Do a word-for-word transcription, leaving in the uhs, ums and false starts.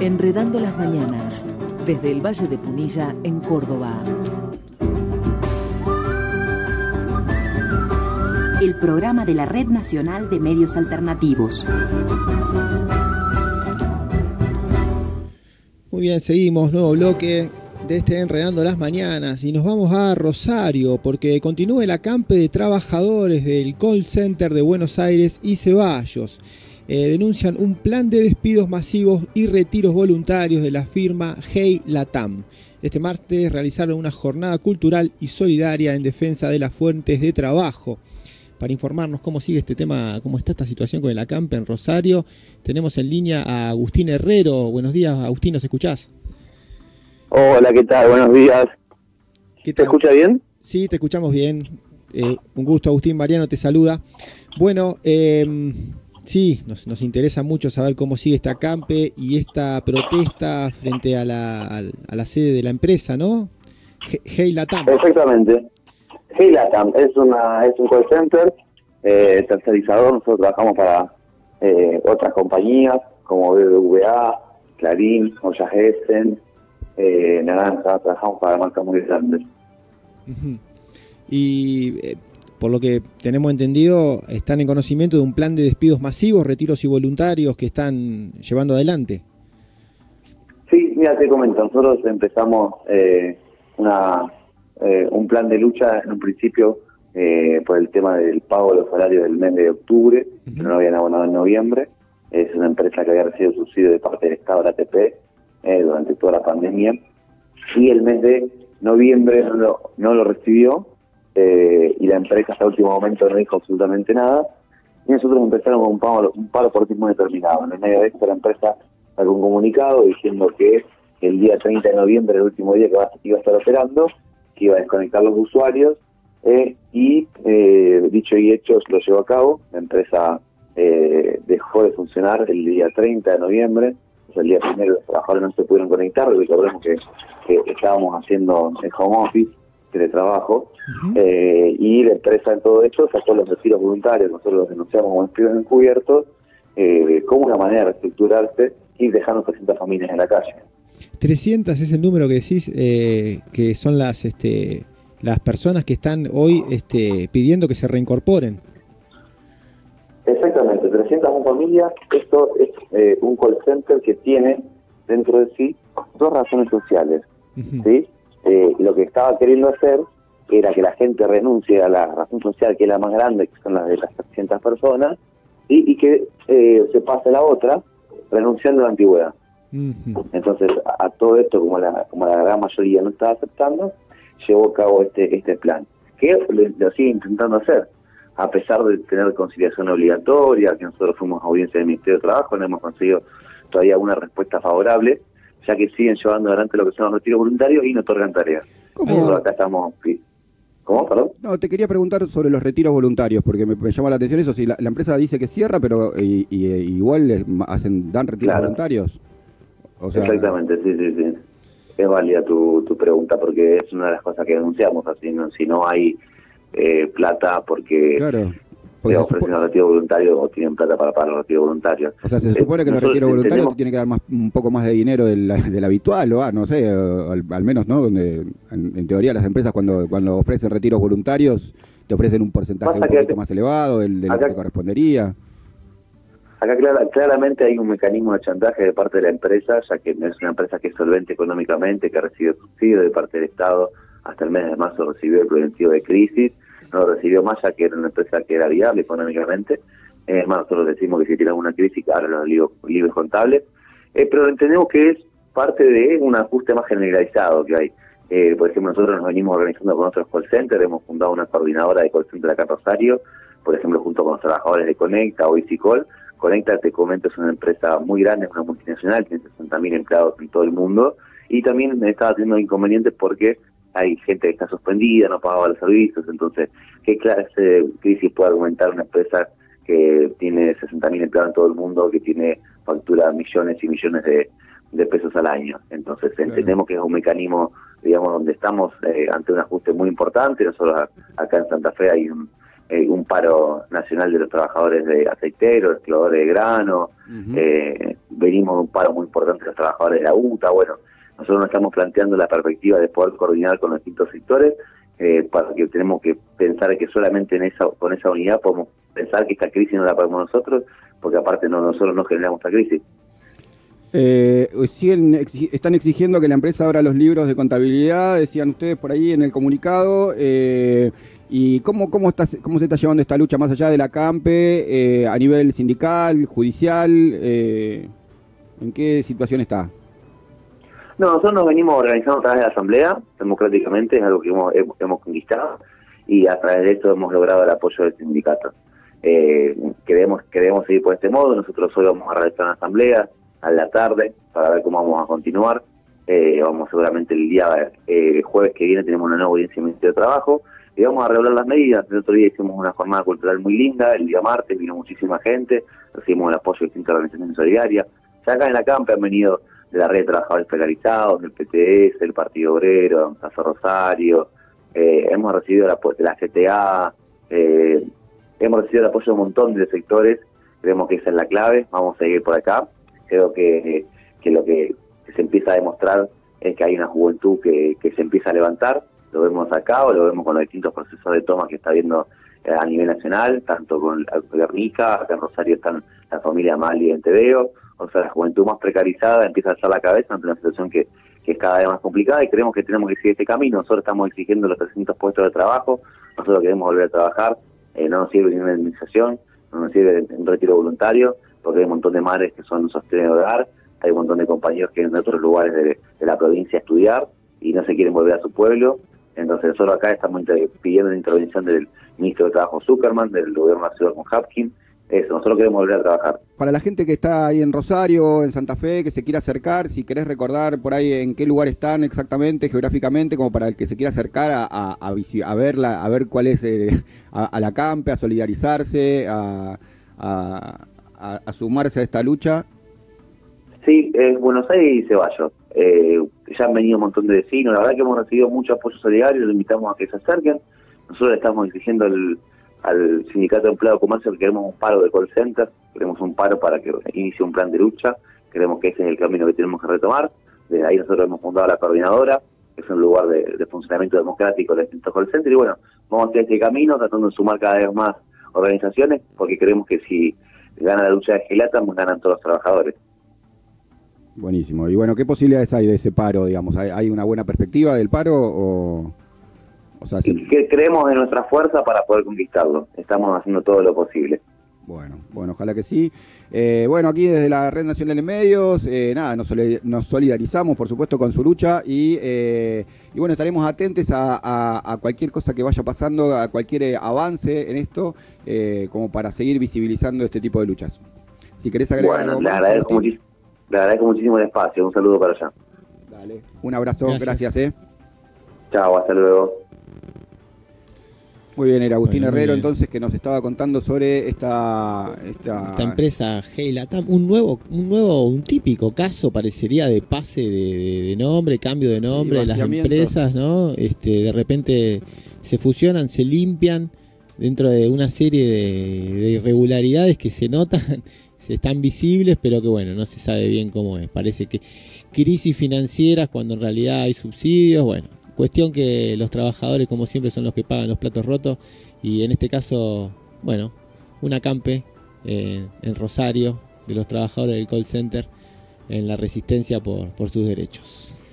Enredando las mañanas, desde el Valle de Punilla, en Córdoba. El programa de la Red Nacional de Medios Alternativos. Muy bien, seguimos, nuevo bloque de este Enredando las Mañanas y nos vamos a Rosario porque continúa el acampe de trabajadores del call center de Buenos Aires y Ceballos. Eh, denuncian un plan de despidos masivos y retiros voluntarios de la firma Hey Latam. Este martes realizaron una jornada cultural y solidaria en defensa de las fuentes de trabajo. Para informarnos cómo sigue este tema, cómo está esta situación con el acampe en Rosario, tenemos en línea a Agustín Herrero. Buenos días, Agustín, ¿nos escuchás? Hola, ¿qué tal? Buenos días. ¿Qué tal? ¿Te escucha bien? Sí, te escuchamos bien. Eh, un gusto, Agustín. Mariano te saluda. Bueno, eh, sí, nos, nos interesa mucho saber cómo sigue este acampe y esta protesta frente a la, a, a la sede de la empresa, ¿no? Hey Latam. Exactamente. Hey Latam es, una, es un call center eh, tercerizador. Nosotros trabajamos para eh, otras compañías como B B V A, Clarín, Ollas Essen, eh, Naranja. Trabajamos para marcas muy grandes. Uh-huh. Y eh, por lo que tenemos entendido, están en conocimiento de un plan de despidos masivos, retiros y voluntarios que están llevando adelante. Sí, mira, te comento. Nosotros empezamos eh, una... Eh, un plan de lucha en un principio eh, por el tema del pago de los salarios del mes de octubre, uh-huh. que no habían abonado en noviembre. Es una empresa que había recibido subsidio de parte del Estado, la A T P, eh, durante toda la pandemia, y el mes de noviembre no lo, no lo recibió, eh, y la empresa hasta el último momento no dijo absolutamente nada, y nosotros empezamos con un paro, un paro por tiempo determinado. En el medio de esto la empresa sacó un comunicado diciendo que el día treinta de noviembre, el último día que va, iba a estar operando, que iba a desconectar los usuarios, eh, y eh, dicho y hecho lo llevó a cabo. La empresa eh, dejó de funcionar el día treinta de noviembre, o sea, el día primero los trabajadores no se pudieron conectar. Recordemos que, que estábamos haciendo el home office, teletrabajo, uh-huh. eh, y la empresa en todo esto sacó los retiros voluntarios. Nosotros los denunciamos como despidos encubiertos, eh, como una manera de reestructurarse y dejando trescientas familias en la calle. trescientas es el número que decís, eh, que son las este, las personas que están hoy este, pidiendo que se reincorporen. Exactamente, trescientas familias. Esto es eh, un call center que tiene dentro de sí dos razones sociales. Uh-huh. ¿Sí? Eh, lo que estaba queriendo hacer era que la gente renuncie a la razón social, que es la más grande, que son las de las trescientas personas, y, y que eh, se pase a la otra, renunciando a la antigüedad. Uh-huh. Entonces, a, a todo esto, como la como la gran mayoría no estaba aceptando, llevó a cabo este este plan, que lo, lo sigue intentando hacer, a pesar de tener conciliación obligatoria, que nosotros fuimos a audiencia del Ministerio de Trabajo, no hemos conseguido todavía una respuesta favorable, ya que siguen llevando adelante lo que son los retiros voluntarios y no otorgan tareas. ¿Cómo? Nosotros acá estamos... ¿Cómo? ¿Perdón? No, te quería preguntar sobre los retiros voluntarios, porque me, me llama la atención eso. Si la, la empresa dice que cierra, pero y, y, igual les hacen dan retiros claro. voluntarios. O sea... Exactamente, sí, sí, sí. Es válida tu, tu pregunta, porque es una de las cosas que denunciamos. Así, no, si no hay eh, plata porque... Claro. Te ofrecen los retiros voluntarios o tienen plata para pagar los retiros voluntarios. O sea, se supone que los retiros voluntarios tienen que dar más un poco más de dinero del, del habitual, o ah, no sé, al, al menos, ¿no? Donde en, en teoría las empresas cuando cuando ofrecen retiros voluntarios te ofrecen un porcentaje un poquito más elevado del, de lo que te correspondería. Acá clara, claramente hay un mecanismo de chantaje de parte de la empresa, ya que es una empresa que es solvente económicamente, que recibe subsidio de parte del Estado. Hasta el mes de marzo recibió el preventivo de crisis. No lo recibió más, ya que era una empresa que era viable económicamente. Es eh, más, nosotros decimos que si tiene alguna crisis, ahora los libros, libros contables. Eh, pero entendemos que es parte de un ajuste más generalizado que hay. Eh, por ejemplo, nosotros nos venimos organizando con otros call centers, hemos fundado una coordinadora de call center acá en Rosario, por ejemplo, junto con los trabajadores de Conecta o EasyCall. Conecta, te comento, es una empresa muy grande, es una multinacional, tiene sesenta mil empleados en todo el mundo, y también estaba teniendo inconvenientes porque hay gente que está suspendida, no pagaba los servicios. Entonces, ¿qué clase de crisis puede argumentar una empresa que tiene sesenta mil empleados en todo el mundo, que tiene factura millones y millones de, de pesos al año? Entonces, claro, entendemos que es un mecanismo, digamos, donde estamos eh, ante un ajuste muy importante. Nosotros acá en Santa Fe hay un, eh, un paro nacional de los trabajadores de aceiteros, exploradores de grano, uh-huh. eh, venimos de un paro muy importante de los trabajadores de la U T A. Bueno, nosotros nos estamos planteando la perspectiva de poder coordinar con los distintos sectores, eh, para que tenemos que pensar que solamente en esa con esa unidad podemos pensar que esta crisis no la podemos nosotros, porque aparte no nosotros no generamos esta crisis. Eh, siguen, exi están exigiendo que la empresa abra los libros de contabilidad, decían ustedes por ahí en el comunicado. Eh, ¿Y cómo, cómo, está, cómo se está llevando esta lucha más allá de la CAMPE, eh, a nivel sindical, judicial? Eh, ¿En qué situación está? No, nosotros nos venimos organizando a través de la Asamblea, democráticamente, es algo que hemos, hemos, hemos conquistado, y a través de esto hemos logrado el apoyo del sindicato. Eh, queremos, queremos seguir por este modo. Nosotros hoy vamos a realizar una asamblea a la tarde para ver cómo vamos a continuar. Eh, vamos seguramente el día eh, jueves que viene tenemos una nueva audiencia en el Ministerio de Trabajo y vamos a regular las medidas. El otro día hicimos una jornada cultural muy linda, el día martes vino muchísima gente, recibimos el apoyo de distintas organizaciones solidarias. Ya acá en la CAMPE han venido de la red de trabajadores precarizados, del P T S, el Partido Obrero, Casa Rosario, eh, hemos recibido el apoyo de la C T A, eh, hemos recibido el apoyo de un montón de sectores. Creemos que esa es la clave, vamos a seguir por acá. Creo que, que lo que se empieza a demostrar es que hay una juventud que, que se empieza a levantar. Lo vemos acá o lo vemos con los distintos procesos de toma que está habiendo a nivel nacional, tanto con Guernica, acá en Rosario están la familia Mali en Teveo. O sea, la juventud más precarizada empieza a alzar la cabeza ante una situación que, que es cada vez más complicada, y creemos que tenemos que seguir este camino. Nosotros estamos exigiendo los trescientos puestos de trabajo, nosotros queremos volver a trabajar, eh, no nos sirve ni una indemnización, no nos sirve un retiro voluntario, porque hay un montón de madres que son sostén de hogar, hay un montón de compañeros que vienen de otros lugares de, de la provincia a estudiar y no se quieren volver a su pueblo. Entonces nosotros acá estamos pidiendo la intervención del ministro de Trabajo Zuckerman, del gobierno nacional con Hapkin. Eso, nosotros queremos volver a trabajar. Para la gente que está ahí en Rosario, en Santa Fe, que se quiera acercar, si querés recordar por ahí en qué lugar están exactamente, geográficamente, como para el que se quiera acercar a, a, a, a verla, a ver cuál es, eh, a, a la CAMPE, a solidarizarse, a, a, a, a sumarse a esta lucha. Sí, es Buenos Aires y Ceballos. Eh, ya han venido un montón de vecinos, la verdad que hemos recibido mucho apoyo solidario, los invitamos a que se acerquen. Nosotros le estamos exigiendo el al Sindicato de Empleado de Comercio que queremos un paro de call center, queremos un paro para que inicie un plan de lucha, creemos que ese es el camino que tenemos que retomar. Desde ahí nosotros hemos fundado la coordinadora, que es un lugar de, de funcionamiento democrático de distintos call centers, y bueno, vamos hacia este camino tratando de sumar cada vez más organizaciones, porque creemos que si gana la lucha de Gelatam, ganan todos los trabajadores. Buenísimo. Y bueno, ¿qué posibilidades hay de ese paro, digamos? ¿Hay, hay una buena perspectiva del paro o...? O sea, si... que creemos en nuestra fuerza para poder conquistarlo. Estamos haciendo todo lo posible. Bueno, bueno, ojalá que sí. Eh, bueno, aquí desde la Red Nacional de Medios, eh, nada, nos, nos solidarizamos, por supuesto, con su lucha y, eh, y bueno, estaremos atentos a, a, a cualquier cosa que vaya pasando, a cualquier avance en esto, eh, como para seguir visibilizando este tipo de luchas. Si querés agregar bueno, algo le más, agradezco, muchis le agradezco muchísimo el espacio. Un saludo para allá. Dale, un abrazo, gracias, gracias eh. Chao, hasta luego. Muy bien, era Agustín bueno, Herrero entonces que nos estaba contando sobre esta esta, esta empresa Gelatam, un nuevo, un nuevo, un típico caso parecería de pase de, de, de nombre, cambio de nombre, sí, de las empresas, ¿no? Este, de repente se fusionan, se limpian dentro de una serie de, de irregularidades que se notan, se están visibles, pero que bueno, no se sabe bien cómo es. Parece que crisis financieras cuando en realidad hay subsidios, bueno. Cuestión que los trabajadores, como siempre, son los que pagan los platos rotos. Y en este caso, bueno, una CAMPE eh, en Rosario de los trabajadores del call center en la resistencia por, por sus derechos.